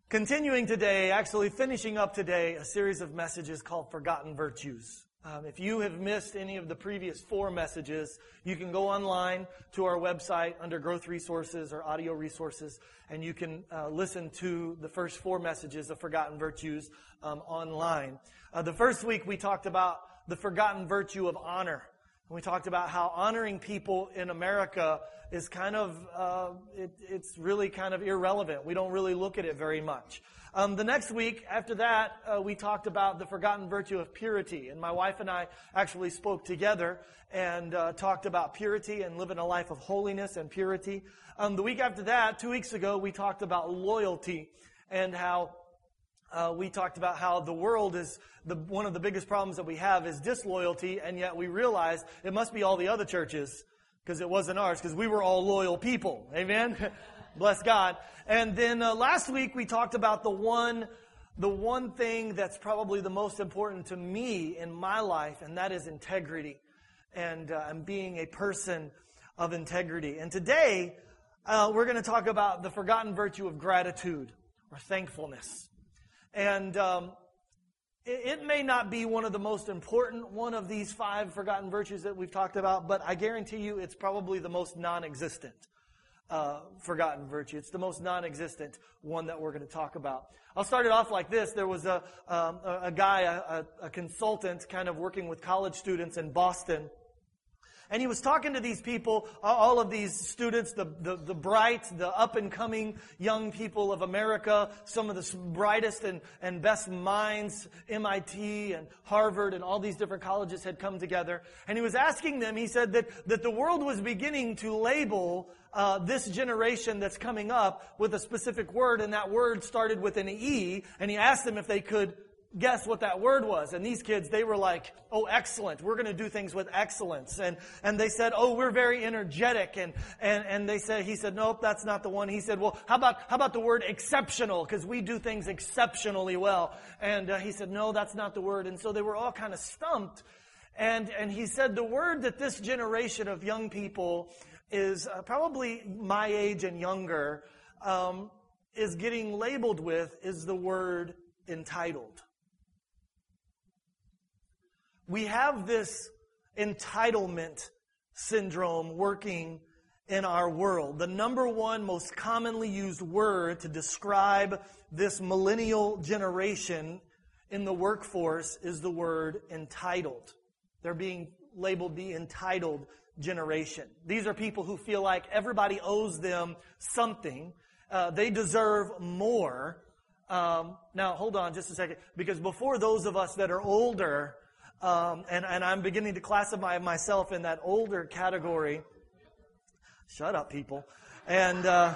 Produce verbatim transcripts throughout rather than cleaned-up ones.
Continuing today, actually finishing up today, a series of messages called Forgotten Virtues. Um, if you have missed any of the previous four messages, you can go online to our website under Growth Resources or Audio Resources, and you can uh, listen to the first four messages of Forgotten Virtues um, online. Uh, the first week we talked about the forgotten virtue of honor. And we talked about how honoring people in America is kind of, uh, it, it's really kind of irrelevant. We don't really look at it very much. Um, the next week, after that, uh, we talked about the forgotten virtue of purity. And my wife and I actually spoke together and uh, talked about purity and living a life of holiness and purity. Um, the week after that, two weeks ago, we talked about loyalty and how Uh, we talked about how the world is, the, one of the biggest problems that we have is disloyalty, and yet we realized it must be all the other churches, because it wasn't ours, because we were all loyal people. Amen? Bless God. And then uh, last week we talked about the one, the one thing that's probably the most important to me in my life, and that is integrity, and, uh, and being a person of integrity. And today uh, we're going to talk about the forgotten virtue of gratitude or thankfulness. And um, it, it may not be one of the most important one of these five forgotten virtues that we've talked about, but I guarantee you it's probably the most non-existent uh, forgotten virtue. It's the most non-existent one that we're going to talk about. I'll start it off like this. There was a, um, a, a guy, a, a consultant, kind of working with college students in Boston. And he was talking to these people, all of these students, the, the, the bright, the up-and-coming young people of America, some of the brightest and, and best minds, M I T and Harvard and all these different colleges had come together. And he was asking them, he said that, that the world was beginning to label uh, this generation that's coming up with a specific word, and that word started with an E, and he asked them if they could guess what that word was. And these kids, they were like, oh, excellent. We're going to do things with excellence. And, and they said, oh, we're very energetic. And, and, and they said, he said, nope, that's not the one. He said, well, how about, how about the word exceptional? Because we do things exceptionally well. And uh, he said, no, that's not the word. And so they were all kind of stumped. And, and he said, the word that this generation of young people is uh, probably my age and younger, um, is getting labeled with is the word entitled. We have this entitlement syndrome working in our world. The number one most commonly used word to describe this millennial generation in the workforce is the word entitled. They're being labeled the entitled generation. These are people who feel like everybody owes them something. Uh, they deserve more. Um, now, hold on just a second, because before those of us that are older, Um, and, and I'm beginning to classify myself in that older category. Shut up, people. And uh,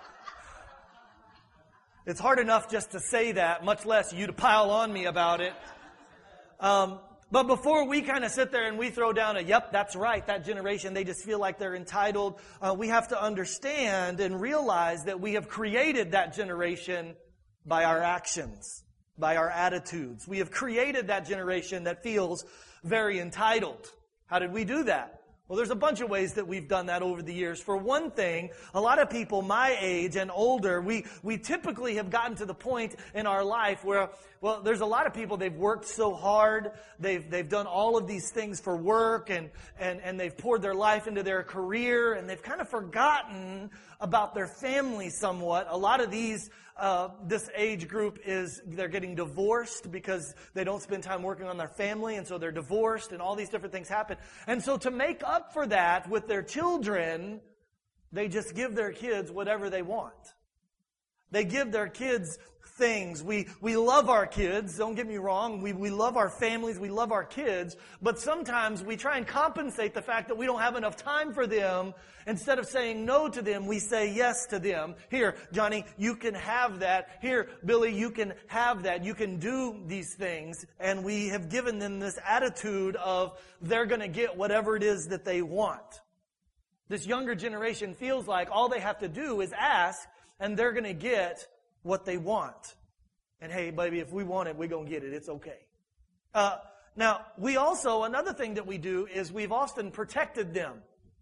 it's hard enough just to say that, much less you to pile on me about it. Um, but before we kind of sit there and we throw down a, yep, that's right, that generation, they just feel like they're entitled, uh, we have to understand and realize that we have created that generation by our actions, by our attitudes. We have created that generation that feels very entitled. How did we do that? Well, there's a bunch of ways that we've done that over the years. For one thing, a lot of people my age and older, we, we typically have gotten to the point in our life where, well, there's a lot of people, they've worked so hard, they've, they've done all of these things for work, and, and, and they've poured their life into their career, and they've kind of forgotten about their family somewhat. A lot of these Uh, this age group is, they're getting divorced because they don't spend time working on their family, and so they're divorced, and all these different things happen. And so to make up for that with their children, they just give their kids whatever they want. They give their kids things. We we love our kids, don't get me wrong. We, we love our families, we love our kids, but sometimes we try and compensate the fact that we don't have enough time for them. Instead of saying no to them, we say yes to them. Here, Johnny, you can have that. Here, Billy, you can have that. You can do these things. And we have given them this attitude of they're going to get whatever it is that they want. This younger generation feels like all they have to do is ask, and they're going to get what they want. And hey, baby, if we want it, we're going to get it. It's okay. Uh, now, we also, another thing that we do is we've often protected them.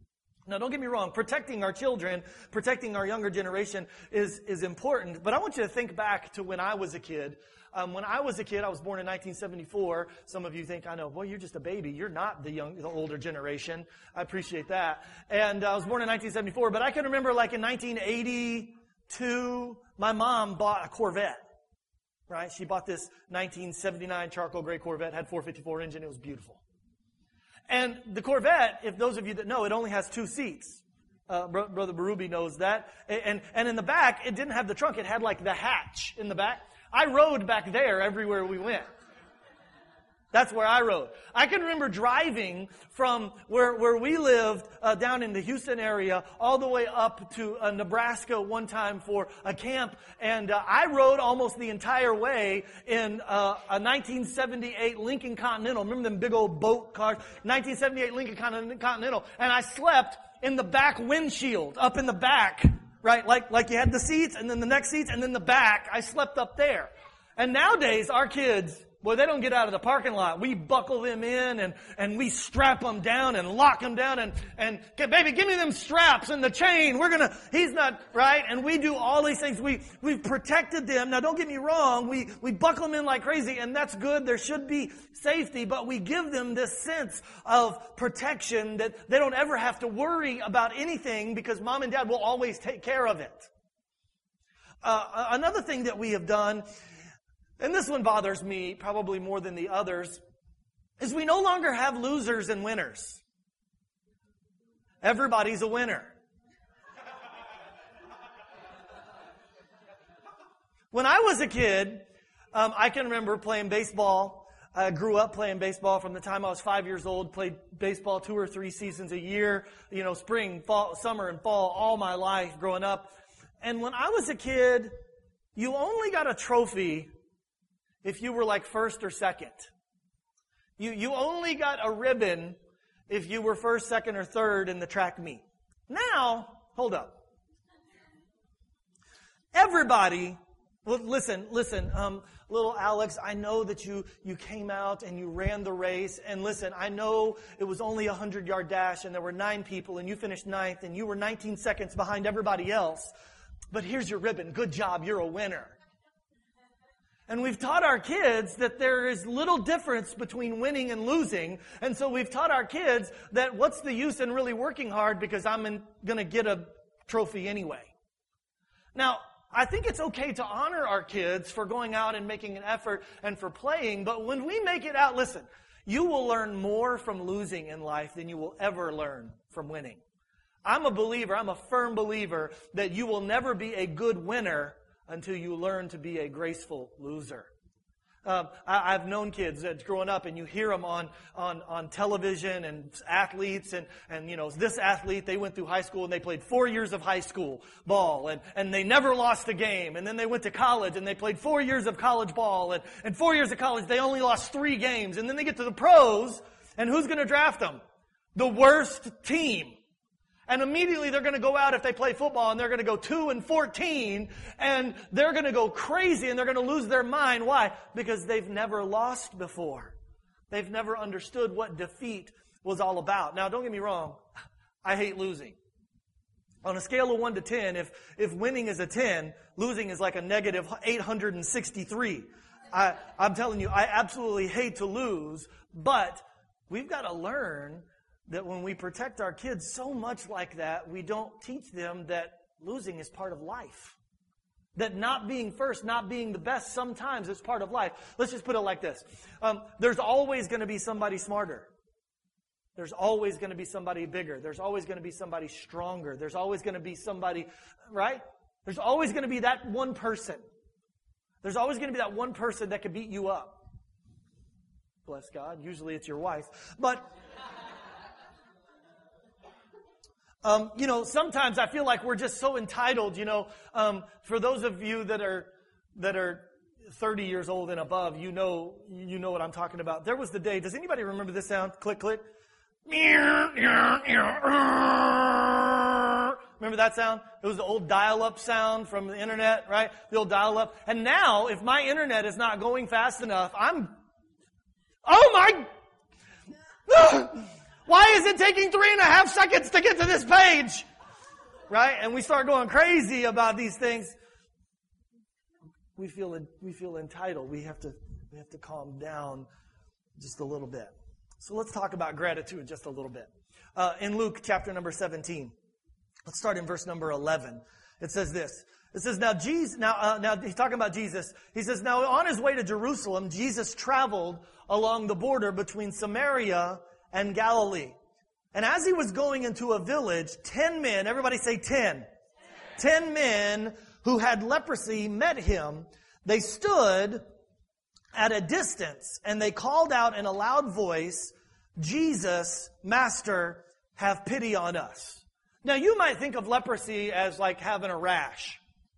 Now, don't get me wrong. Protecting our children, protecting our younger generation is, is important. But I want you to think back to when I was a kid. Um, when I was a kid, I was born in nineteen seventy-four. Some of you think, I know, boy, you're just a baby. You're not the young, the older generation. I appreciate that. And I was born in nineteen seventy-four. But I can remember, like in nineteen eighty-two, my mom bought a Corvette. Right? She bought this nineteen seventy-nine charcoal gray Corvette, had four fifty-four engine. It was beautiful. And the Corvette, if those of you that know, it only has two seats. Uh, Bro- Brother Barubi knows that. And, and in the back, it didn't have the trunk. It had like the hatch in the back. I rode back there everywhere we went. That's where I rode. I can remember driving from where, where we lived uh, down in the Houston area all the way up to uh, Nebraska one time for a camp. And uh, I rode almost the entire way in uh, a nineteen seventy-eight Lincoln Continental. Remember them big old boat cars? nineteen seventy-eight Lincoln Continental. And I slept in the back windshield, up in the back, right? Like, like you had the seats and then the next seats and then the back. I slept up there. And nowadays, our kids, boy, they don't get out of the parking lot. We buckle them in and, and we strap them down and lock them down and, and, okay, baby, give me them straps and the chain. We're gonna, he's not, right? And we do all these things. We, we've protected them. Now, don't get me wrong. We, we buckle them in like crazy and that's good. There should be safety, but we give them this sense of protection that they don't ever have to worry about anything because mom and dad will always take care of it. Uh, another thing that we have done, and this one bothers me probably more than the others, is we no longer have losers and winners. Everybody's a winner. When I was a kid, um, I can remember playing baseball. I grew up playing baseball from the time I was five years old, played baseball two or three seasons a year, you know, spring, fall, summer, and fall, all my life growing up. And when I was a kid, you only got a trophy if you were like first or second. You, you only got a ribbon if you were first, second, or third in the track meet. Now, hold up. Everybody, well, listen, listen, um, little Alex, I know that you, you came out and you ran the race. And listen, I know it was only a hundred-yard dash and there were nine people and you finished ninth and you were nineteen seconds behind everybody else. But here's your ribbon. Good job. You're a winner. And we've taught our kids that there is little difference between winning and losing. And so we've taught our kids that what's the use in really working hard because I'm going to get a trophy anyway. Now, I think it's okay to honor our kids for going out and making an effort and for playing. But when we make it out, listen, you will learn more from losing in life than you will ever learn from winning. I'm a believer, I'm a firm believer that you will never be a good winner until you learn to be a graceful loser. Um, I, I've known kids that's growing up, and you hear them on on on television and athletes, and and you know this athlete, they went through high school and they played four years of high school ball, and and they never lost a game, and then they went to college and they played four years of college ball, and and four years of college they only lost three games, and then they get to the pros, and who's going to draft them? The worst team. And immediately they're going to go out if they play football and they're going to go two and fourteen and they're going to go crazy and they're going to lose their mind. Why? Because they've never lost before. They've never understood what defeat was all about. Now, don't get me wrong. I hate losing. On a scale of one to ten, if, if winning is a ten, losing is like a negative eight hundred sixty-three. I, I'm telling you, I absolutely hate to lose, but we've got to learn that when we protect our kids so much like that, we don't teach them that losing is part of life. That not being first, not being the best, sometimes is part of life. Let's just put it like this. Um, there's always going to be somebody smarter. There's always going to be somebody bigger. There's always going to be somebody stronger. There's always going to be somebody, right? There's always going to be that one person. There's always going to be that one person that could beat you up. Bless God. Usually it's your wife. But Um, you know, sometimes I feel like we're just so entitled, you know, um, for those of you that are, that are thirty years old and above, you know, you know what I'm talking about. There was the day, does anybody remember this sound? Click, click. Remember that sound? It was the old dial-up sound from the internet, right? The old dial-up. And now, if my internet is not going fast enough, I'm, oh my, Why is it taking three and a half seconds to get to this page? Right? And we start going crazy about these things. We feel we feel entitled. We have to we have to calm down just a little bit. So let's talk about gratitude just a little bit. Uh, in Luke chapter number seventeen, let's start in verse number eleven. It says this. It says, now Jesus, now, uh, now he's talking about Jesus. He says, now on his way to Jerusalem, Jesus traveled along the border between Samaria and Galilee. And as he was going into a village, ten men, everybody say ten. Ten, ten men who had leprosy met him. They stood at a distance and they called out in a loud voice, Jesus, Master, have pity on us. Now you might think of leprosy as like having a rash.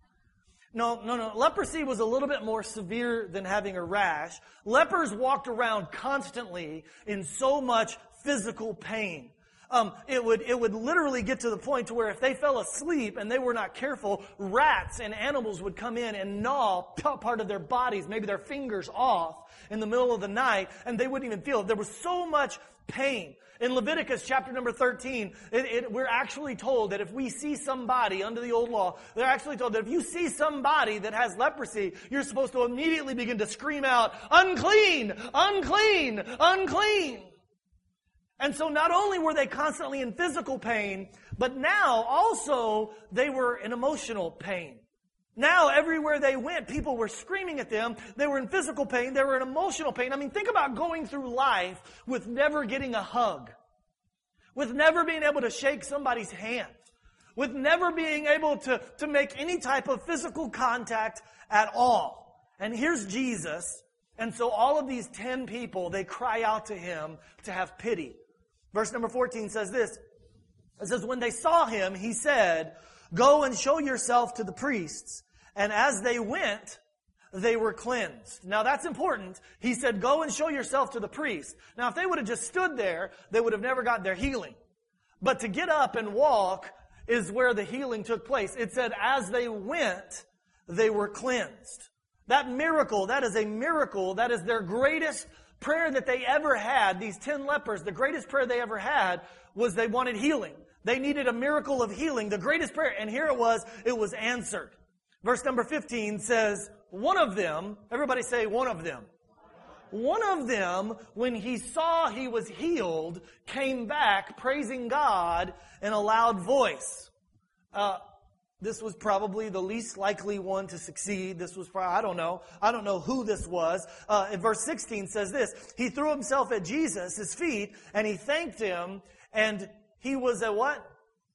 No, no, no. Leprosy was a little bit more severe than having a rash. Lepers walked around constantly in so much physical pain. Um, it would it would literally get to the point to where if they fell asleep and they were not careful, rats and animals would come in and gnaw part of their bodies, maybe their fingers off in the middle of the night, and they wouldn't even feel it. There was so much pain. In Leviticus chapter number thirteen, it, it, we're actually told that if we see somebody under the old law, they're actually told that if you see somebody that has leprosy, you're supposed to immediately begin to scream out, unclean, unclean, unclean. And so not only were they constantly in physical pain, but now also they were in emotional pain. Now everywhere they went, people were screaming at them. They were in physical pain. They were in emotional pain. I mean, think about going through life with never getting a hug, with never being able to shake somebody's hand, with never being able to, to make any type of physical contact at all. And here's Jesus. And so all of these ten people, they cry out to him to have pity. Verse number fourteen says this. It says, when they saw him, he said, go and show yourself to the priests. And as they went, they were cleansed. Now that's important. He said, go and show yourself to the priest. Now if they would have just stood there, they would have never got their healing. But to get up and walk is where the healing took place. It said, as they went, they were cleansed. That miracle, that is a miracle. That is their greatest prayer that they ever had. These ten lepers, the greatest prayer they ever had was they wanted healing. They needed a miracle of healing, the greatest prayer. And here it was, it was answered. Verse number fifteen says, one of them, everybody say one of them. One of them, when he saw he was healed, came back praising God in a loud voice. Uh, this was probably the least likely one to succeed. This was probably, I don't know. I don't know who this was. Uh, in verse sixteen says this, he threw himself at Jesus, his feet, and he thanked him, and he was a what?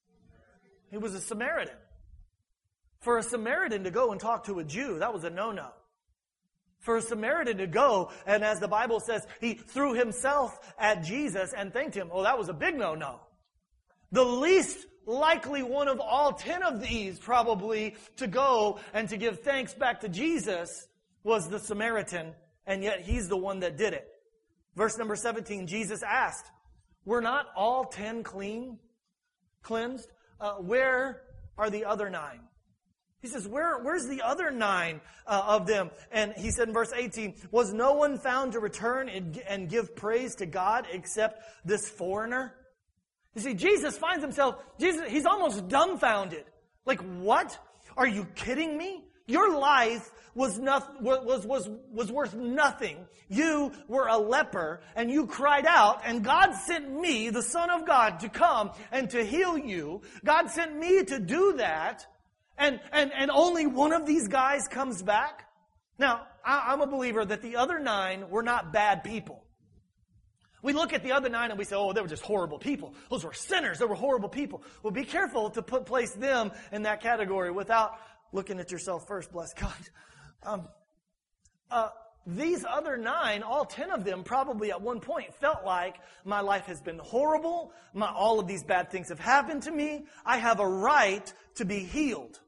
He was a Samaritan. For a Samaritan to go and talk to a Jew, that was a no-no. For a Samaritan to go, and as the Bible says, he threw himself at Jesus and thanked him. Oh, that was a big no-no. The least likely one of all ten of these probably to go and to give thanks back to Jesus was the Samaritan, and yet he's the one that did it. Verse number seventeen, Jesus asked, were not all ten clean, cleansed? Uh, where are the other nine? He says, Where, where's the other nine uh, of them? And he said in verse eighteen, was no one found to return and, and give praise to God except this foreigner? You see, Jesus finds himself, Jesus, he's almost dumbfounded. Like, what? Are you kidding me? Your life was not, was, was, was worth nothing. You were a leper and you cried out, and God sent me, the Son of God, to come and to heal you. God sent me to do that. And, and, and only one of these guys comes back? Now, I, I'm a believer that the other nine were not bad people. We look at the other nine and we say, oh, they were just horrible people. Those were sinners. They were horrible people. Well, be careful to put place them in that category without looking at yourself first, bless God. Um, uh, these other nine, all ten of them probably at one point felt like my life has been horrible. My, all of these bad things have happened to me. I have a right to be healed.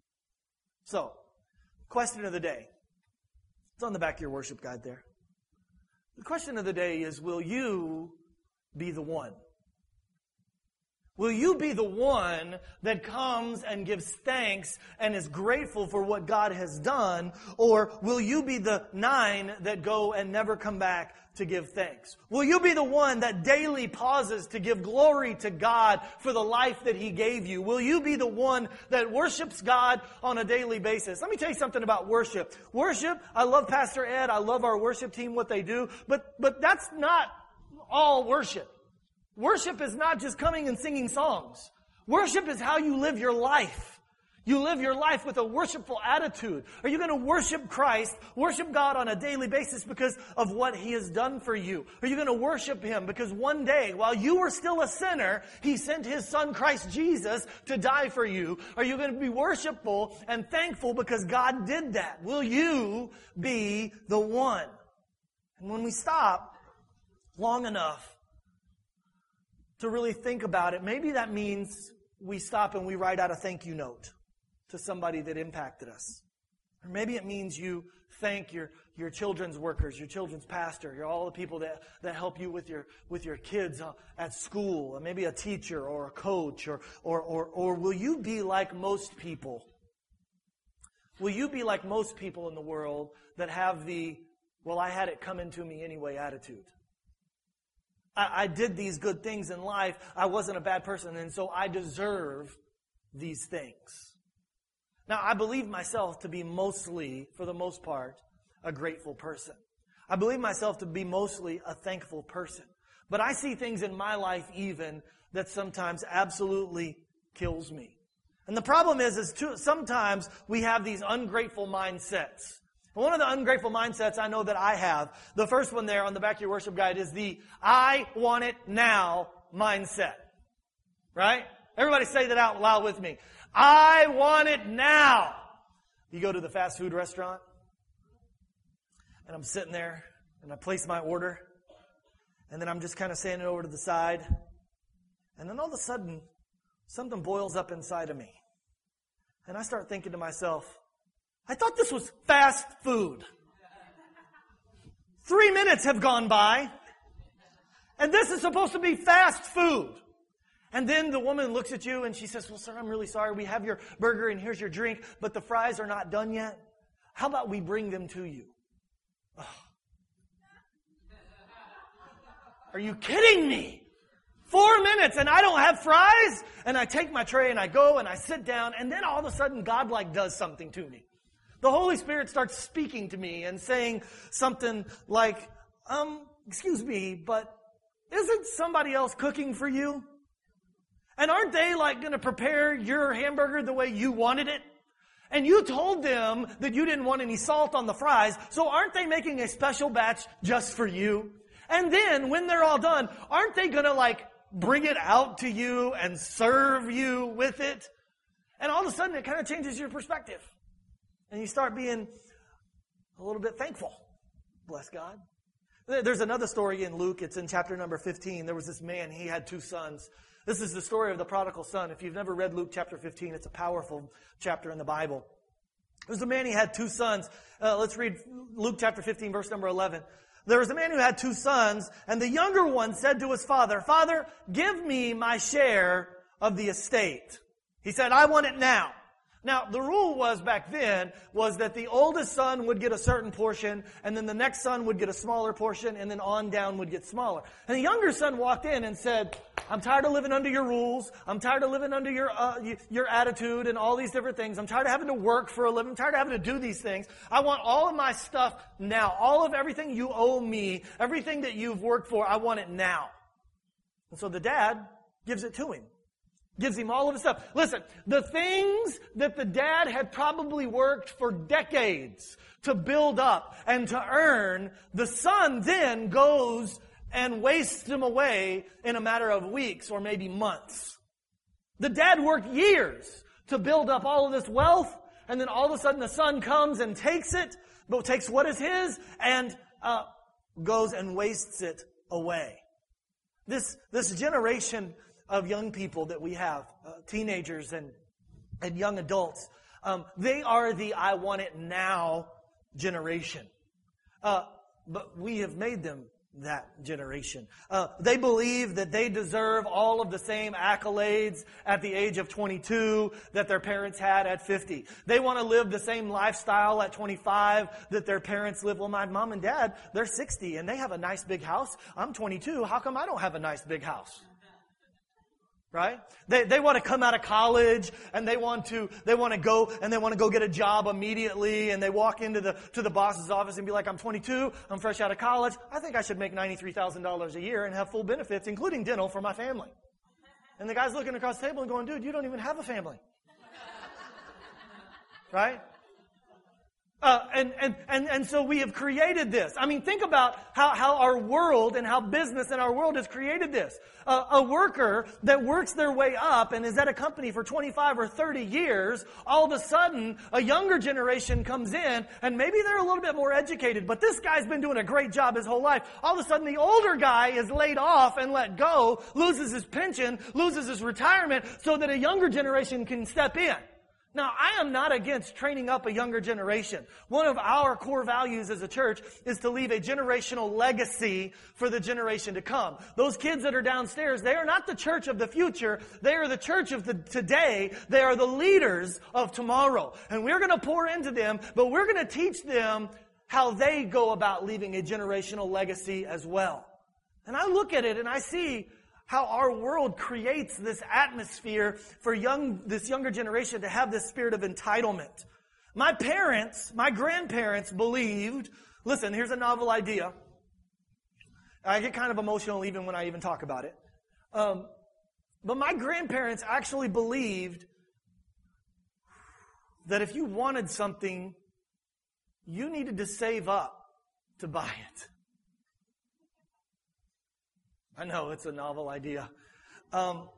So, question of the day. It's on the back of your worship guide there. The question of the day is, will you be the one? Will you be the one that comes and gives thanks and is grateful for what God has done? Or will you be the nine that go and never come back to give thanks? Will you be the one that daily pauses to give glory to God for the life that He gave you? Will you be the one that worships God on a daily basis? Let me tell you something about worship. Worship, I love Pastor Ed, I love our worship team, what they do, but, but that's not all worship. Worship is not just coming and singing songs. Worship is how you live your life. You live your life with a worshipful attitude. Are you going to worship Christ, worship God on a daily basis because of what He has done for you? Are you going to worship Him because one day, while you were still a sinner, He sent His Son, Christ Jesus, to die for you? Are you going to be worshipful and thankful because God did that? Will you be the one? And when we stop long enough to really think about it, maybe that means we stop and we write out a thank you note to somebody that impacted us. Or maybe it means you thank your, your children's workers, your children's pastor, your, all the people that, that help you with your, with your kids at school, or maybe a teacher or a coach, or, or, or, or will you be like most people? Will you be like most people in the world that have the, well, I had it coming to me anyway attitude? I did these good things in life. I wasn't a bad person, and so I deserve these things. Now, I believe myself to be mostly, for the most part, a grateful person. I believe myself to be mostly a thankful person. But I see things in my life even that sometimes absolutely kills me. And the problem is, is too, sometimes we have these ungrateful mindsets. One of the ungrateful mindsets I know that I have, the first one there on the back of your worship guide is the I want it now mindset. Right? Everybody say that out loud with me. I want it now. You go to the fast food restaurant, and I'm sitting there, and I place my order, and then I'm just kind of standing over to the side, and then all of a sudden, something boils up inside of me. And I start thinking to myself, I thought this was fast food. Three minutes have gone by, and this is supposed to be fast food. And then the woman looks at you and she says, well, sir, I'm really sorry. We have your burger and here's your drink, but the fries are not done yet. How about we bring them to you? Oh. Are you kidding me? Four minutes and I don't have fries? And I take my tray and I go and I sit down, and then all of a sudden God like does something to me. The Holy Spirit starts speaking to me and saying something like, um, excuse me, but isn't somebody else cooking for you? And aren't they like going to prepare your hamburger the way you wanted it? And you told them that you didn't want any salt on the fries, so aren't they making a special batch just for you? And then when they're all done, aren't they going to like bring it out to you and serve you with it? And all of a sudden it kind of changes your perspective. And you start being a little bit thankful. Bless God. There's another story in Luke. It's in chapter number fifteen. There was this man. He had two sons. This is the story of the prodigal son. If you've never read Luke chapter fifteen, it's a powerful chapter in the Bible. There was a man. He had two sons. Uh, let's read Luke chapter fifteen, verse number eleven. There was a man who had two sons, and the younger one said to his father, Father, give me my share of the estate. He said, I want it now. Now, the rule was back then was that the oldest son would get a certain portion, and then the next son would get a smaller portion, and then on down would get smaller. And the younger son walked in and said, I'm tired of living under your rules. I'm tired of living under your uh, your attitude and all these different things. I'm tired of having to work for a living. I'm tired of having to do these things. I want all of my stuff now. All of everything you owe me, everything that you've worked for, I want it now. And so the dad gives it to him. Gives him all of his stuff. Listen, the things that the dad had probably worked for decades to build up and to earn, the son then goes and wastes them away in a matter of weeks or maybe months. The dad worked years to build up all of this wealth, and then all of a sudden the son comes and takes it, but takes what is his and uh, goes and wastes it away. This, this generation of young people that we have, uh, teenagers and and young adults, um, they are the I want it now generation. Uh, but we have made them that generation. Uh, they believe that they deserve all of the same accolades at the age of twenty-two that their parents had at fifty. They want to live the same lifestyle at twenty-five that their parents live. Well, my mom and dad, they're sixty and they have a nice big house. I'm twenty-two. How come I don't have a nice big house? Right? They they want to come out of college and they want to they want to go and they want to go get a job immediately, and they walk into the to the boss's office and be like, I'm twenty-two, I'm fresh out of college. I think I should make ninety-three thousand dollars a year and have full benefits, including dental, for my family. And the guy's looking across the table and going, dude, you don't even have a family. Right? Uh, and, and, and, and so we have created this. I mean, think about how, how our world and how business in our world has created this. Uh, a worker that works their way up and is at a company for twenty-five or thirty years, all of a sudden, a younger generation comes in, and maybe they're a little bit more educated, but this guy's been doing a great job his whole life. All of a sudden, the older guy is laid off and let go, loses his pension, loses his retirement, so that a younger generation can step in. Now, I am not against training up a younger generation. One of our core values as a church is to leave a generational legacy for the generation to come. Those kids that are downstairs, they are not the church of the future. They are the church of the today. They are the leaders of tomorrow. And we're going to pour into them, but we're going to teach them how they go about leaving a generational legacy as well. And I look at it and I see how our world creates this atmosphere for young, this younger generation to have this spirit of entitlement. My parents, my grandparents believed, listen, here's a novel idea. I get kind of emotional even when I even talk about it. Um, but my grandparents actually believed that if you wanted something, you needed to save up to buy it. I know, it's a novel idea. Um,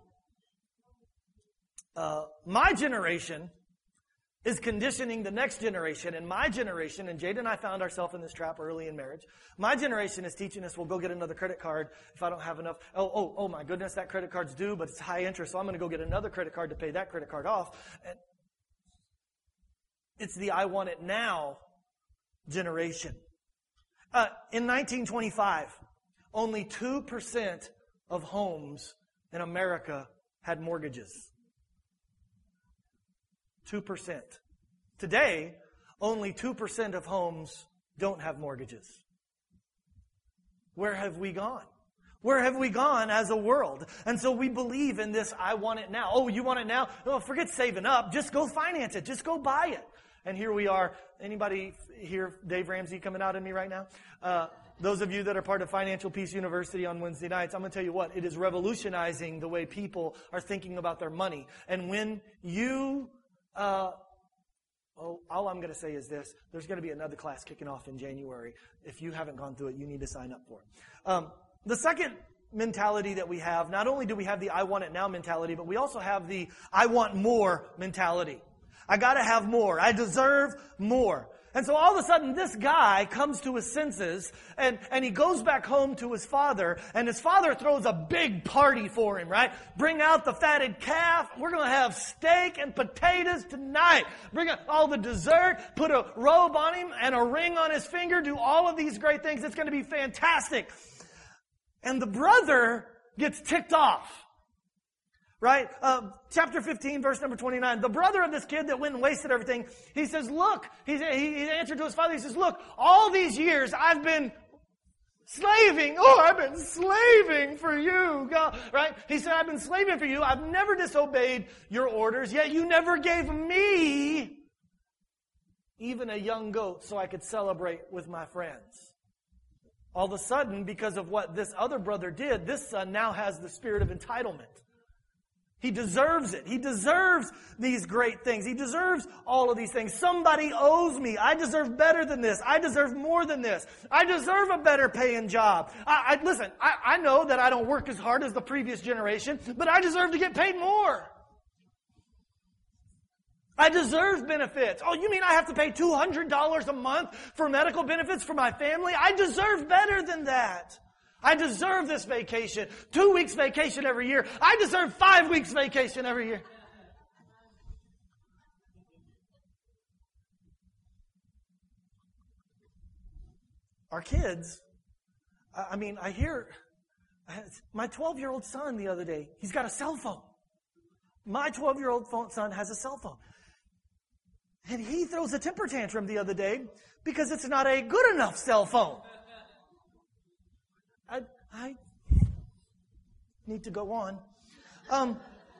uh, my generation is conditioning the next generation, and my generation, and Jade and I found ourselves in this trap early in marriage. My generation is teaching us, well, go get another credit card if I don't have enough. Oh, oh, oh my goodness, that credit card's due, but it's high interest, so I'm going to go get another credit card to pay that credit card off. And it's the I want it now generation. Uh, in nineteen twenty-five, only two percent of homes in America had mortgages. two percent. Today, only two percent of homes don't have mortgages. Where have we gone? Where have we gone as a world? And so we believe in this, I want it now. Oh, you want it now? Oh, forget saving up. Just go finance it. Just go buy it. And here we are. Anybody hear Dave Ramsey coming out at me right now? Uh, Those of you that are part of Financial Peace University on Wednesday nights, I'm going to tell you what, it is revolutionizing the way people are thinking about their money. And when you, uh, oh, all I'm going to say is this, there's going to be another class kicking off in January. If you haven't gone through it, you need to sign up for it. Um, the second mentality that we have, not only do we have the I want it now mentality, but we also have the I want more mentality. I got to have more. I deserve more. And so all of a sudden, this guy comes to his senses, and, and he goes back home to his father, and his father throws a big party for him, right? Bring out the fatted calf. We're going to have steak and potatoes tonight. Bring out all the dessert, put a robe on him and a ring on his finger, do all of these great things. It's going to be fantastic. And the brother gets ticked off. Right? Uh, chapter fifteen, verse number twenty-nine. The brother of this kid that went and wasted everything, he says, look, he, he answered to his father, he says, look, all these years I've been slaving. Oh, I've been slaving for you. God. Right? He said, I've been slaving for you. I've never disobeyed your orders, yet you never gave me even a young goat so I could celebrate with my friends. All of a sudden, because of what this other brother did, this son now has the spirit of entitlement. He deserves it. He deserves these great things. He deserves all of these things. Somebody owes me. I deserve better than this. I deserve more than this. I deserve a better paying job. I, I listen, I, I know that I don't work as hard as the previous generation, but I deserve to get paid more. I deserve benefits. Oh, you mean I have to pay two hundred dollars a month for medical benefits for my family? I deserve better than that. I deserve this vacation. Two weeks vacation every year. I deserve five weeks vacation every year. Our kids I mean, I hear my twelve-year-old son the other day, he's got a cell phone. My twelve-year-old son has a cell phone. And he throws a temper tantrum the other day because it's not a good enough cell phone. I, I need to go on. Um,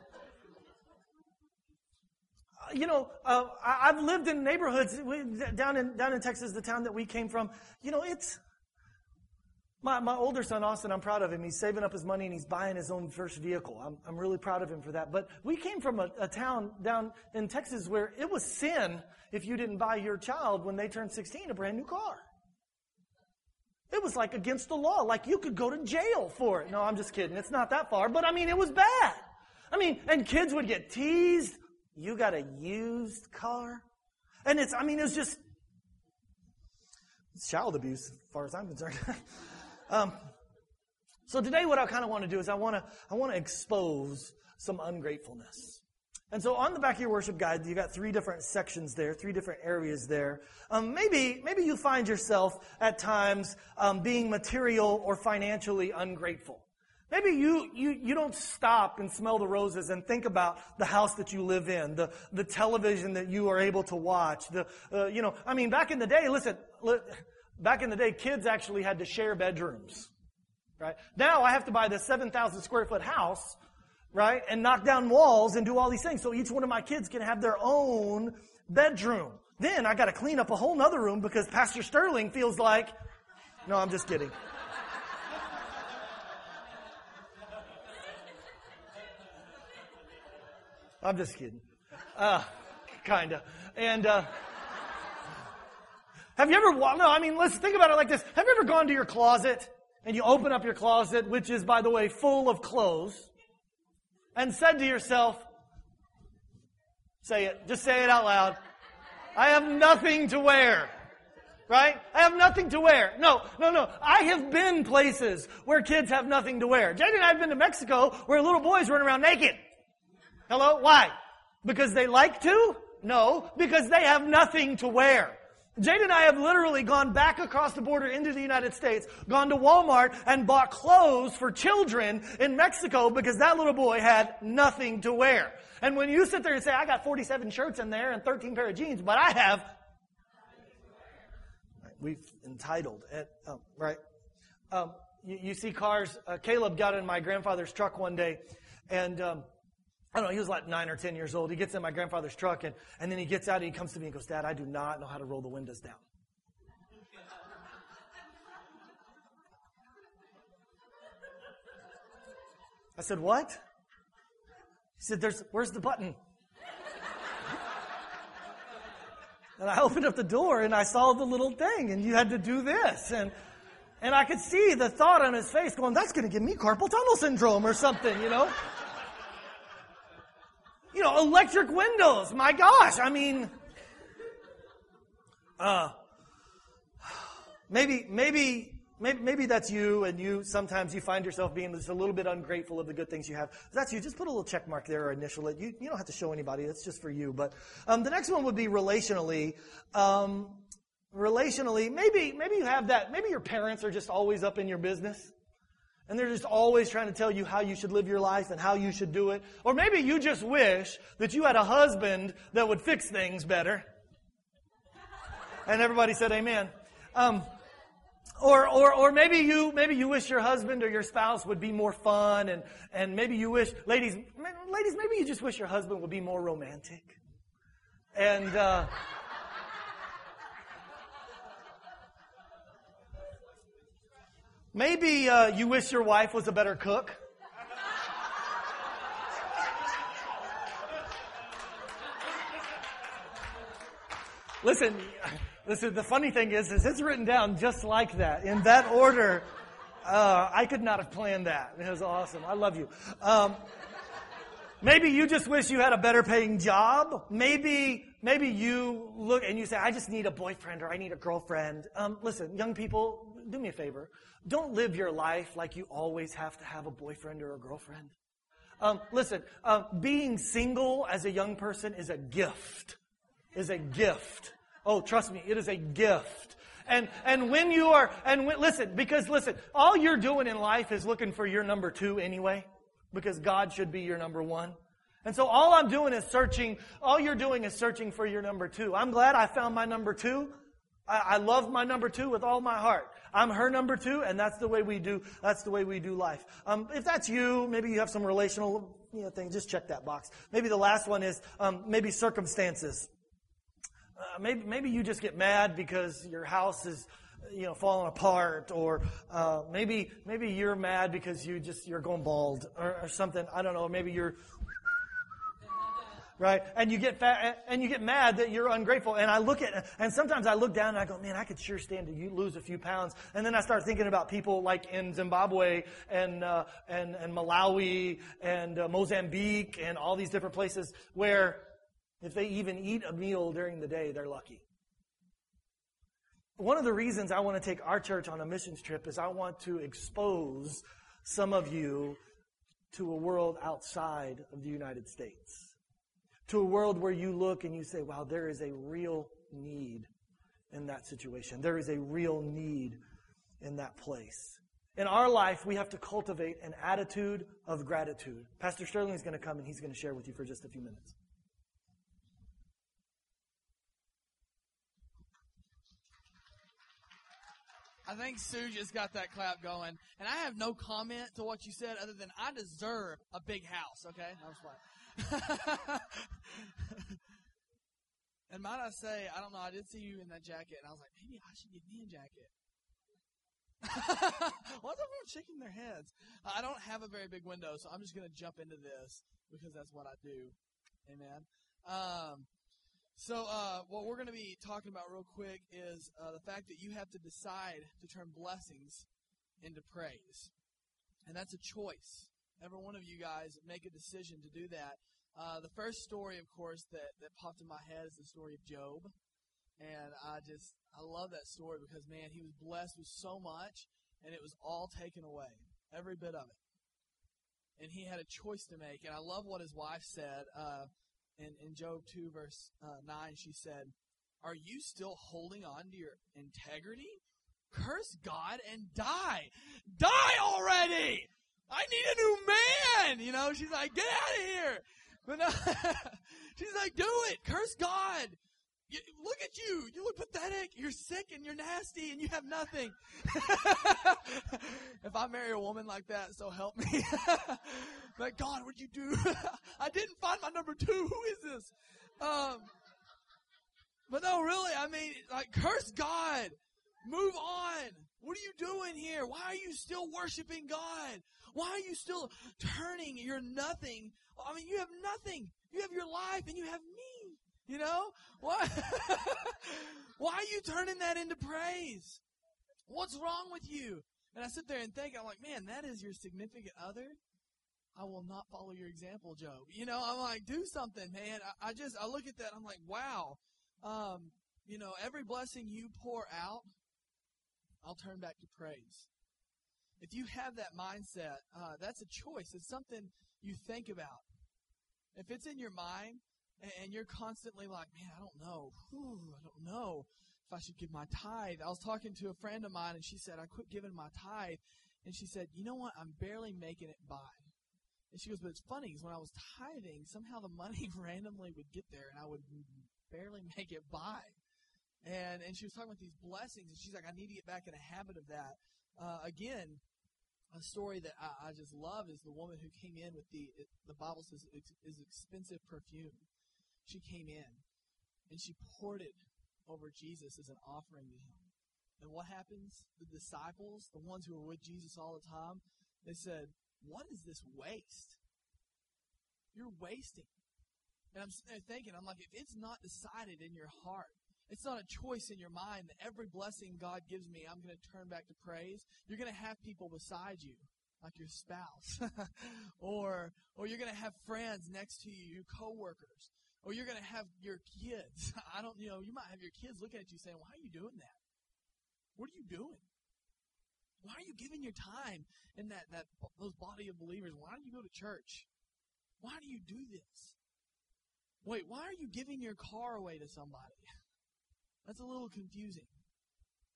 you know, uh, I, I've lived in neighborhoods we, down in down in Texas, the town that we came from. You know, it's my my older son Austin. I'm proud of him. He's saving up his money and he's buying his own first vehicle. I'm I'm really proud of him for that. But we came from a, a town down in Texas where it was sin if you didn't buy your child when they turned sixteen a brand new car. It was like against the law. Like you could go to jail for it. No, I'm just kidding. It's not that far. But I mean, it was bad. I mean, and kids would get teased. You got a used car? And it's, I mean, it's just it's child abuse as far as I'm concerned. um, so today what I kind of want to do is I want to I want to expose some ungratefulness. And so on the back of your worship guide, you got three different sections there, three different areas there. Um, maybe maybe you find yourself at times um, being material or financially ungrateful. Maybe you, you you don't stop and smell the roses and think about the house that you live in, the the television that you are able to watch. The uh, you know, I mean, back in the day, listen, li- back in the day, kids actually had to share bedrooms, right? Now I have to buy this seven thousand square foot house, right, and knock down walls and do all these things so each one of my kids can have their own bedroom. Then I got to clean up a whole nother room because Pastor Sterling feels like, no, I'm just kidding. I'm just kidding. Uh, kind of. And, uh, have you ever, no, I mean, let's think about it like this. Have you ever gone to your closet and you open up your closet, which is, by the way, full of clothes, and said to yourself, say it, just say it out loud, I have nothing to wear. Right? I have nothing to wear. No, no, no. I have been places where kids have nothing to wear. Jade and I have been to Mexico where little boys run around naked. Hello? Why? Because they like to? No, because they have nothing to wear. Jade and I have literally gone back across the border into the United States, gone to Walmart and bought clothes for children in Mexico because that little boy had nothing to wear. And when you sit there and say, I got forty-seven shirts in there and thirteen pair of jeans, but I have, we've entitled it, um, right? Um, you, you see cars, uh, Caleb got in my grandfather's truck one day and, um, I don't know, he was like nine or ten years old. He gets in my grandfather's truck, and, and then he gets out and he comes to me and goes, Dad, I do not know how to roll the windows down. I said, what? He said, "There's where's the button?" And I opened up the door, and I saw the little thing, and you had to do this. And and I could see the thought on his face going, that's going to give me carpal tunnel syndrome or something, you know? You know, electric windows. My gosh, I mean, uh, maybe, maybe, maybe, maybe that's you, and you sometimes you find yourself being just a little bit ungrateful of the good things you have. If that's you, just put a little check mark there or initial it. You, you don't have to show anybody. That's just for you. But um, the next one would be relationally. Um, relationally, maybe, maybe you have that. Maybe your parents are just always up in your business. And they're just always trying to tell you how you should live your life and how you should do it. Or maybe you just wish that you had a husband that would fix things better. And everybody said amen. Um, or, or, or maybe you, maybe you wish your husband or your spouse would be more fun. And, and maybe you wish, ladies, ladies, maybe you just wish your husband would be more romantic. And, uh, Maybe uh, you wish your wife was a better cook. Listen, listen. The funny thing is, is it's written down just like that, in that order. Uh, I could not have planned that. It was awesome. I love you. Um, maybe you just wish you had a better paying job. Maybe, maybe you look and you say, I just need a boyfriend or I need a girlfriend. Um, listen, young people, do me a favor. Don't live your life like you always have to have a boyfriend or a girlfriend. Um, listen, uh, being single as a young person is a gift. Is a gift. Oh, trust me, it is a gift. And and when you are, and when, listen, because listen, all you're doing in life is looking for your number two anyway, because God should be your number one. And so all I'm doing is searching, all you're doing is searching for your number two. I'm glad I found my number two. I, I love my number two with all my heart. I'm her number two, and that's the way we do, that's the way we do life. Um, if that's you, maybe you have some relational, you know, thing, just check that box. Maybe the last one is, um, maybe circumstances. Uh, maybe, maybe you just get mad because your house is, you know, falling apart, or uh, maybe maybe you're mad because you just you're going bald or, or something. I don't know. Maybe you're right, and you get fat, and you get mad that you're ungrateful. And I look at, and sometimes I look down and I go, man, I could sure stand to you lose a few pounds. And then I start thinking about people like in Zimbabwe and uh, and and Malawi and uh, Mozambique and all these different places where, if they even eat a meal during the day, they're lucky. One of the reasons I want to take our church on a missions trip is I want to expose some of you to a world outside of the United States. To a world where you look and you say, wow, there is a real need in that situation. There is a real need in that place. In our life, we have to cultivate an attitude of gratitude. Pastor Sterling is going to come and he's going to share with you for just a few minutes. I think Sue just got that clap going. And I have no comment to what you said other than I deserve a big house, okay? I was fine. And might I say, I don't know, I did see you in that jacket, and I was like, maybe I should get me a jacket. Why is everyone shaking their heads? I don't have a very big window, so I'm just going to jump into this because that's what I do. Amen. Um, So, uh, what we're going to be talking about real quick is uh, the fact that you have to decide to turn blessings into praise. And that's a choice. Every one of you guys make a decision to do that. Uh, the first story, of course, that, that popped in my head is the story of Job. And I just, I love that story because, man, he was blessed with so much, and it was all taken away. Every bit of it. And he had a choice to make. And I love what his wife said. Uh, In, in Job two, verse uh, nine, she said, "Are you still holding on to your integrity? Curse God and die. Die already! I need a new man!" You know, she's like, get out of here! But no, she's like, do it! Curse God! You, look at you! You look pathetic! You're sick and you're nasty and you have nothing. If I marry a woman like that, so help me. Like, God, what'd you do? I didn't find my number two. Who is this? Um, but no, really, I mean, like, curse God. Move on. What are you doing here? Why are you still worshiping God? Why are you still turning your nothing? I mean, you have nothing. You have your life and you have me. You know? Why? Why are you turning that into praise? What's wrong with you? And I sit there and think, I'm like, man, that is your significant other? I will not follow your example, Job. You know, I'm like, do something, man. I, I just, I look at that, I'm like, wow. Um, you know, every blessing you pour out, I'll turn back to praise. If you have that mindset, uh, that's a choice. It's something you think about. If it's in your mind and, and you're constantly like, man, I don't know. Whew, I don't know if I should give my tithe. I was talking to a friend of mine and she said, I quit giving my tithe. And she said, you know what? I'm barely making it by. And she goes, but it's funny because when I was tithing, somehow the money randomly would get there and I would barely make it by. And and she was talking about these blessings, and she's like, I need to get back in a habit of that. Uh, again, a story that I, I just love is the woman who came in with the, it, the Bible says, it's, is expensive perfume. She came in, and she poured it over Jesus as an offering to him. And what happens? The disciples, the ones who were with Jesus all the time, they said, what is this waste? You're wasting. And I'm sitting there thinking, I'm like, if it's not decided in your heart, it's not a choice in your mind that every blessing God gives me, I'm going to turn back to praise, you're going to have people beside you, like your spouse. or or you're going to have friends next to you, your coworkers. Or you're going to have your kids. I don't, you know, you might have your kids looking at you saying, why are you doing that? What are you doing? Why are you giving your time in that, that those body of believers? Why don't you go to church? Why do you do this? Wait, why are you giving your car away to somebody? That's a little confusing.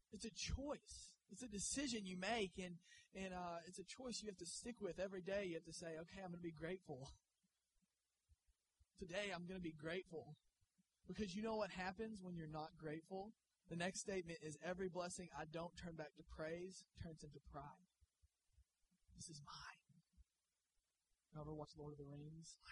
It's a choice. It's a decision you make, and, and uh, it's a choice you have to stick with every day. You have to say, okay, I'm going to be grateful. Today, I'm going to be grateful. Because you know what happens when you're not grateful? The next statement is, every blessing I don't turn back to praise turns into pride. This is mine. You ever watch Lord of the Rings? My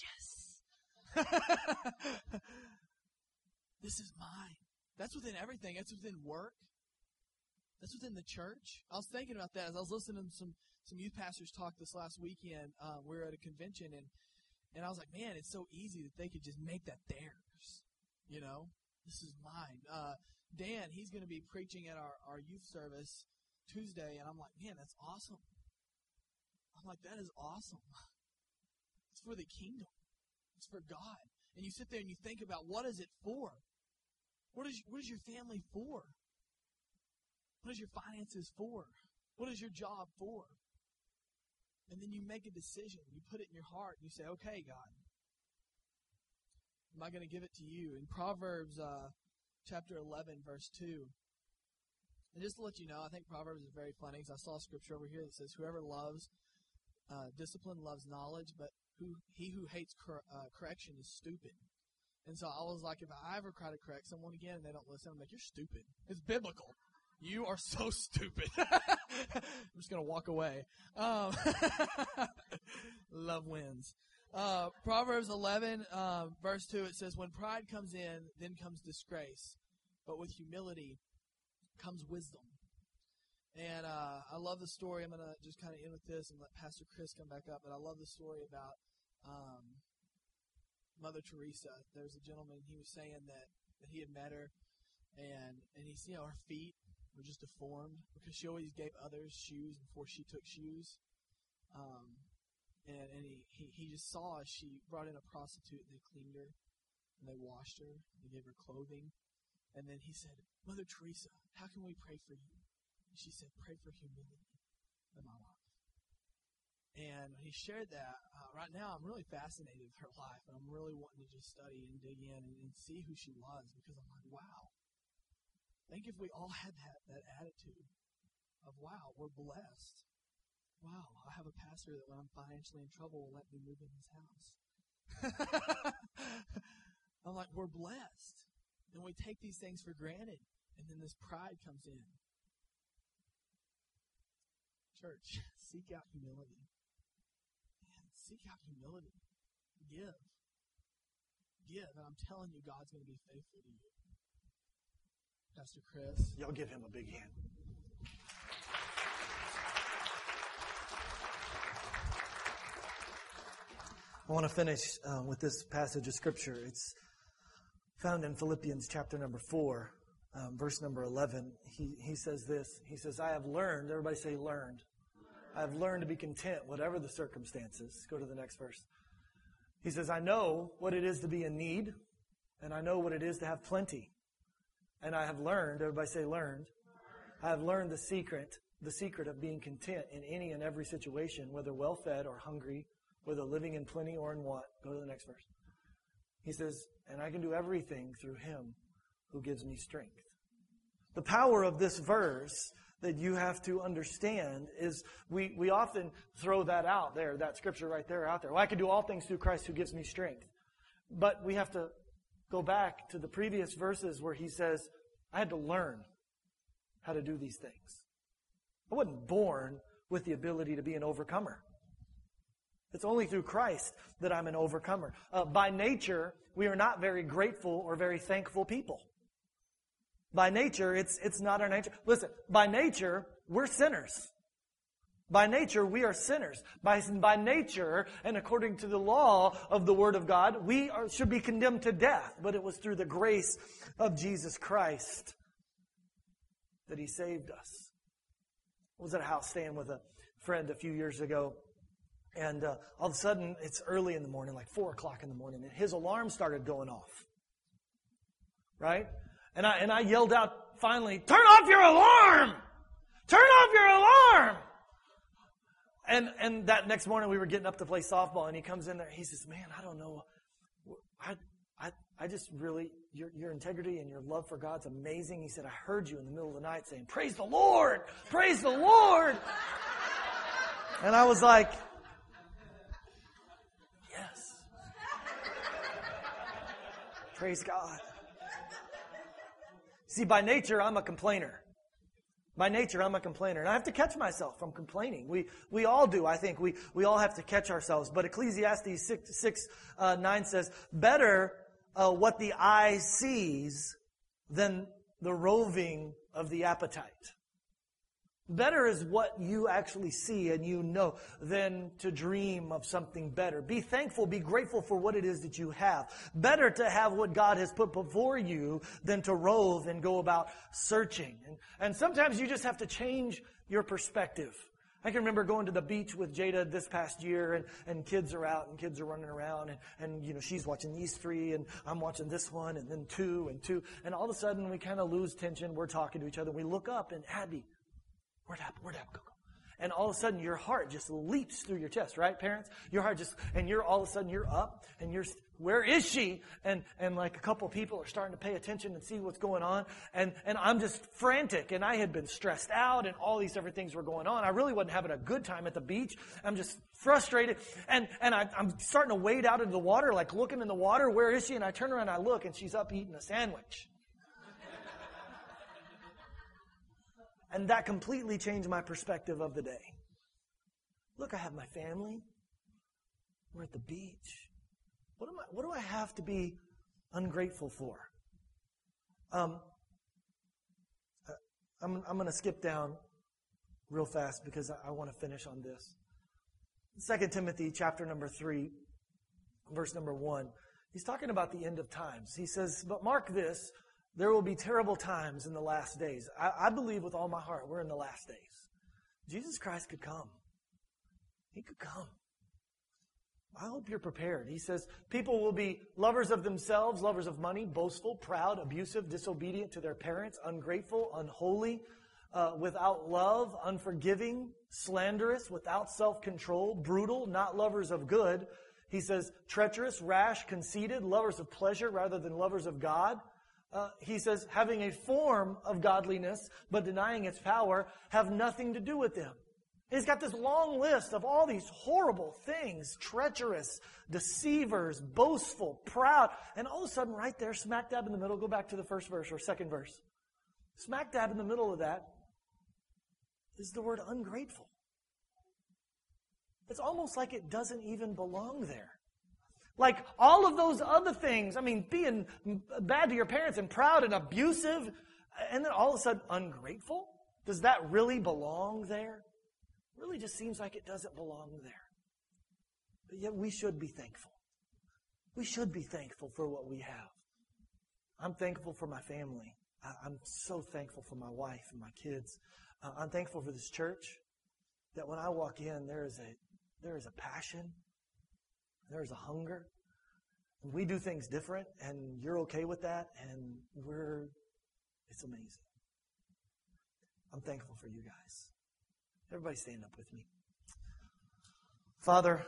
precious. This is mine. That's within everything. That's within work. That's within the church. I was thinking about that as I was listening to some, some youth pastors talk this last weekend. Uh, we were at a convention, and, and I was like, man, it's so easy that they could just make that theirs. You know? This is mine. Uh, Dan, he's going to be preaching at our, our youth service Tuesday, and I'm like, man, that's awesome. I'm like, that is awesome. It's for the kingdom. It's for God. And you sit there and you think about, what is it for? What is, what is your family for? What is your finances for? What is your job for? And then you make a decision. You put it in your heart, and you say, okay, God, am I going to give it to you? In Proverbs uh, chapter eleven, verse two, and just to let you know, I think Proverbs is very funny, because I saw a scripture over here that says, whoever loves uh, discipline loves knowledge, but who he who hates cor- uh, correction is stupid. And so I was like, if I ever try to correct someone again and they don't listen, I'm like, you're stupid. It's biblical. You are so stupid. I'm just going to walk away. Um, love wins. Uh, Proverbs eleven, uh, verse two, it says, when pride comes in, then comes disgrace. But with humility comes wisdom. And uh, I love the story. I'm going to just kind of end with this and let Pastor Chris come back up. But I love the story about um, Mother Teresa. There's a gentleman, he was saying that, that he had met her. And, and he's, you know, her feet were just deformed because she always gave others shoes before she took shoes. Um, and and he, he, he just saw as she brought in a prostitute, and they cleaned her, and they washed her, and they gave her clothing. And then he said, Mother Teresa, how can we pray for you? And she said, pray for humility in my life. And he shared that. Uh, right now, I'm really fascinated with her life, and I'm really wanting to just study and dig in and, and see who she was, because I'm like, wow. Think if we all had that, that attitude of, wow, we're blessed. Wow, I have a pastor that when I'm financially in trouble will let me move in his house. I'm like, we're blessed. And we take these things for granted. And then this pride comes in. Church, seek out humility. Man, seek out humility. Give. Give. And I'm telling you, God's going to be faithful to you. Pastor Chris. Y'all give him a big hand. I want to finish uh, with this passage of Scripture. It's found in Philippians chapter number four, um, verse number eleven. He, he says this. He says, I have learned, everybody say learned. I have learned to be content, whatever the circumstances. Go to the next verse. He says, I know what it is to be in need, and I know what it is to have plenty. And I have learned, everybody say learned, I have learned the secret, the secret of being content in any and every situation, whether well-fed or hungry, whether living in plenty or in want. Go to the next verse. He says, and I can do everything through Him who gives me strength. The power of this verse that you have to understand is we, we often throw that out there, that scripture right there out there. Well, I can do all things through Christ who gives me strength. But we have to go back to the previous verses where he says, I had to learn how to do these things. I wasn't born with the ability to be an overcomer. It's only through Christ that I'm an overcomer. Uh, by nature, we are not very grateful or very thankful people. By nature, it's it's not our nature. Listen, by nature, we're sinners. By nature, we are sinners. By, by nature, and according to the law of the Word of God, we are, should be condemned to death. But it was through the grace of Jesus Christ that He saved us. I was at a house staying with a friend a few years ago. And uh, all of a sudden, it's early in the morning, like four o'clock in the morning, and his alarm started going off. Right? And I and I yelled out, finally, turn off your alarm! Turn off your alarm! And and that next morning, we were getting up to play softball, and he comes in there, he says, man, I don't know. I I, I just really, your, your integrity and your love for God's amazing. He said, I heard you in the middle of the night saying, praise the Lord, praise the Lord. And I was like, yes. Praise God. See, by nature, I'm a complainer. By nature, I'm a complainer. And I have to catch myself from complaining. We we all do, I think. We we all have to catch ourselves. But Ecclesiastes six, six uh, nine says, better uh, what the eye sees than the roving of the appetite. Better is what you actually see and you know than to dream of something better. Be thankful, be grateful for what it is that you have. Better to have what God has put before you than to rove and go about searching. And, and sometimes you just have to change your perspective. I can remember going to the beach with Jada this past year, and, and kids are out and kids are running around, and, and you know she's watching these three and I'm watching this one and then two and two. And all of a sudden we kind of lose tension. We're talking to each other. We look up and Abby, Where'd Abby, where'd Abby go? And all of a sudden your heart just leaps through your chest, right, parents? Your heart just, and you're all of a sudden you're up and you're, where is she? And, and like a couple of people are starting to pay attention and see what's going on. And, and I'm just frantic, and I had been stressed out and all these different things were going on. I really wasn't having a good time at the beach. I'm just frustrated. And, and I, I'm starting to wade out into the water, like looking in the water. Where is she? And I turn around and I look, and she's up eating a sandwich. And that completely changed my perspective of the day. Look, I have my family. We're at the beach. What am I, what do I have to be ungrateful for? Um, I'm, I'm going to skip down real fast because I, I want to finish on this. Second Timothy chapter number three, verse number one. He's talking about the end of times. He says, but mark this, there will be terrible times in the last days. I, I believe with all my heart we're in the last days. Jesus Christ could come. He could come. I hope you're prepared. He says, people will be lovers of themselves, lovers of money, boastful, proud, abusive, disobedient to their parents, ungrateful, unholy, uh, without love, unforgiving, slanderous, without self-control, brutal, not lovers of good. He says, treacherous, rash, conceited, lovers of pleasure rather than lovers of God. Uh, he says, having a form of godliness, but denying its power, have nothing to do with them. He's got this long list of all these horrible things, treacherous, deceivers, boastful, proud. And all of a sudden, right there, smack dab in the middle, go back to the first verse or second verse. Smack dab in the middle of that is the word ungrateful. It's almost like it doesn't even belong there. Like all of those other things, I mean, being bad to your parents and proud and abusive, and then all of a sudden ungrateful? Does that really belong there? It really just seems like it doesn't belong there. But yet we should be thankful. We should be thankful for what we have. I'm thankful for my family. I'm so thankful for my wife and my kids. I'm thankful for this church, that when I walk in, there is a there is a passion. There's a hunger. We do things different, and you're okay with that, and we're, it's amazing. I'm thankful for you guys. Everybody stand up with me. Father,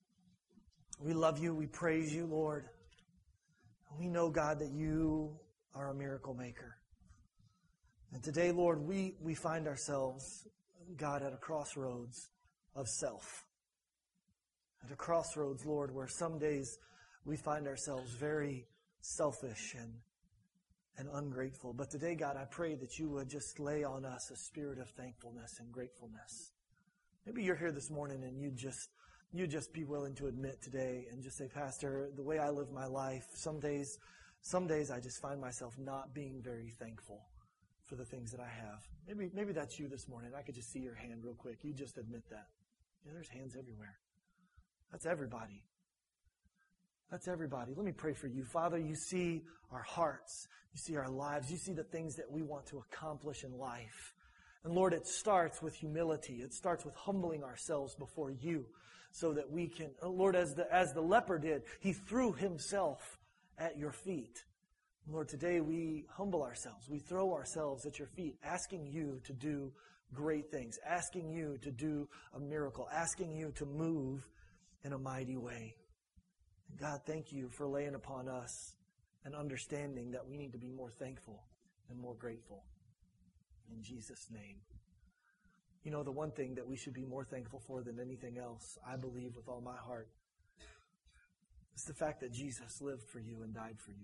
we love you. We praise you, Lord. We know, God, that you are a miracle maker. And today, Lord, we, we find ourselves, God, at a crossroads of self. At a crossroads, Lord, where some days we find ourselves very selfish and, and ungrateful. But today, God, I pray that you would just lay on us a spirit of thankfulness and gratefulness. Maybe you're here this morning and you just you just be willing to admit today and just say, Pastor, the way I live my life, some days, some days I just find myself not being very thankful for the things that I have. Maybe maybe that's you this morning. I could just see your hand real quick. You just admit that. Yeah, there's hands everywhere. That's everybody. That's everybody. Let me pray for you. Father, you see our hearts. You see our lives. You see the things that we want to accomplish in life. And Lord, it starts with humility. It starts with humbling ourselves before you so that we can, Lord, as the, as the leper did, he threw himself at your feet. Lord, today we humble ourselves. We throw ourselves at your feet, asking you to do great things, asking you to do a miracle, asking you to move in a mighty way. God, thank you for laying upon us and understanding that we need to be more thankful and more grateful. In Jesus' name. You know, the one thing that we should be more thankful for than anything else, I believe with all my heart, is the fact that Jesus lived for you and died for you.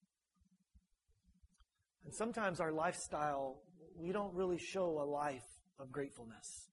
And sometimes our lifestyle, we don't really show a life of gratefulness.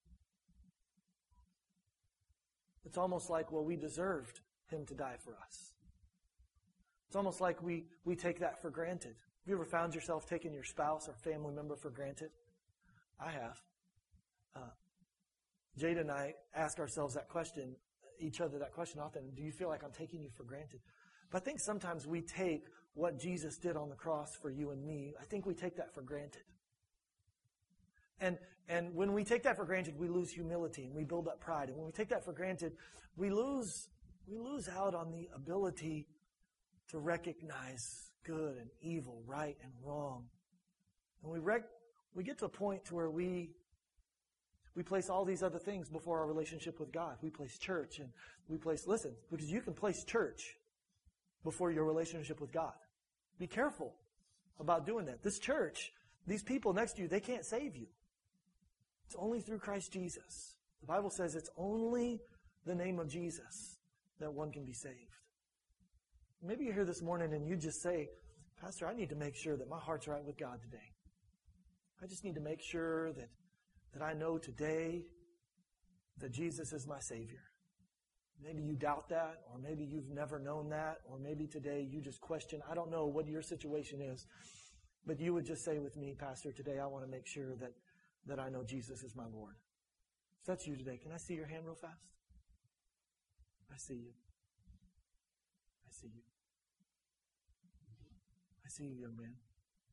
It's almost like, well, we deserved Him to die for us. It's almost like we, we take that for granted. Have you ever found yourself taking your spouse or family member for granted? I have. Uh, Jada and I ask ourselves that question, each other that question often. Do you feel like I'm taking you for granted? But I think sometimes we take what Jesus did on the cross for you and me, I think we take that for granted. And and when we take that for granted, we lose humility and we build up pride. And when we take that for granted, we lose we lose out on the ability to recognize good and evil, right and wrong. And we rec- we get to a point to where we we place all these other things before our relationship with God. We place church and we place, listen, because you can place church before your relationship with God. Be careful about doing that. This church, these people next to you, they can't save you. It's only through Christ Jesus. The Bible says it's only the name of Jesus that one can be saved. Maybe you're here this morning and you just say, Pastor, I need to make sure that my heart's right with God today. I just need to make sure that, that I know today that Jesus is my Savior. Maybe you doubt that, or maybe you've never known that, or maybe today you just question. I don't know what your situation is, but you would just say with me, Pastor, today I want to make sure that, that I know Jesus is my Lord. If that's you today, can I see your hand real fast? I see you. I see you. I see you, young man.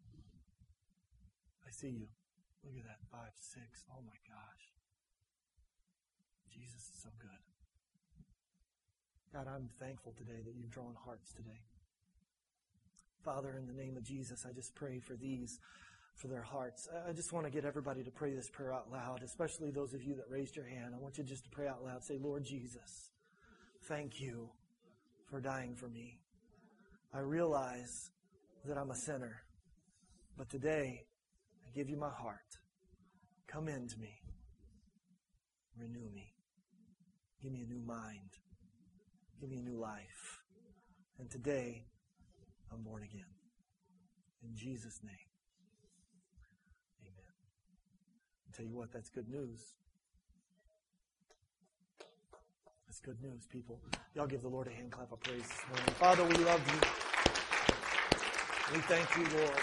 I see you. Look at that, five, six. Oh my gosh. Jesus is so good. God, I'm thankful today that you've drawn hearts today. Father, in the name of Jesus, I just pray for these, for their hearts. I just want to get everybody to pray this prayer out loud, especially those of you that raised your hand. I want you just to pray out loud. Say, Lord Jesus, thank you for dying for me. I realize that I'm a sinner, but today I give you my heart. Come into me. Renew me. Give me a new mind. Give me a new life. And today, I'm born again. In Jesus' name. Amen. I'll tell you what, that's good news. That's good news, people. Y'all give the Lord a hand clap of praise this morning. Father, we love you. We thank you, Lord.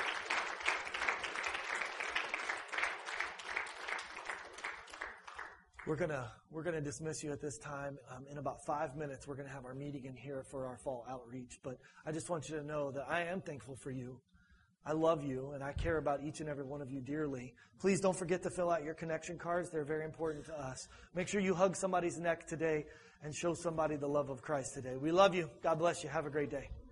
We're gonna we're gonna dismiss you at this time. Um, in about five minutes, we're gonna have our meeting in here for our fall outreach. But I just want you to know that I am thankful for you. I love you, and I care about each and every one of you dearly. Please don't forget to fill out your connection cards. They're very important to us. Make sure you hug somebody's neck today and show somebody the love of Christ today. We love you. God bless you. Have a great day.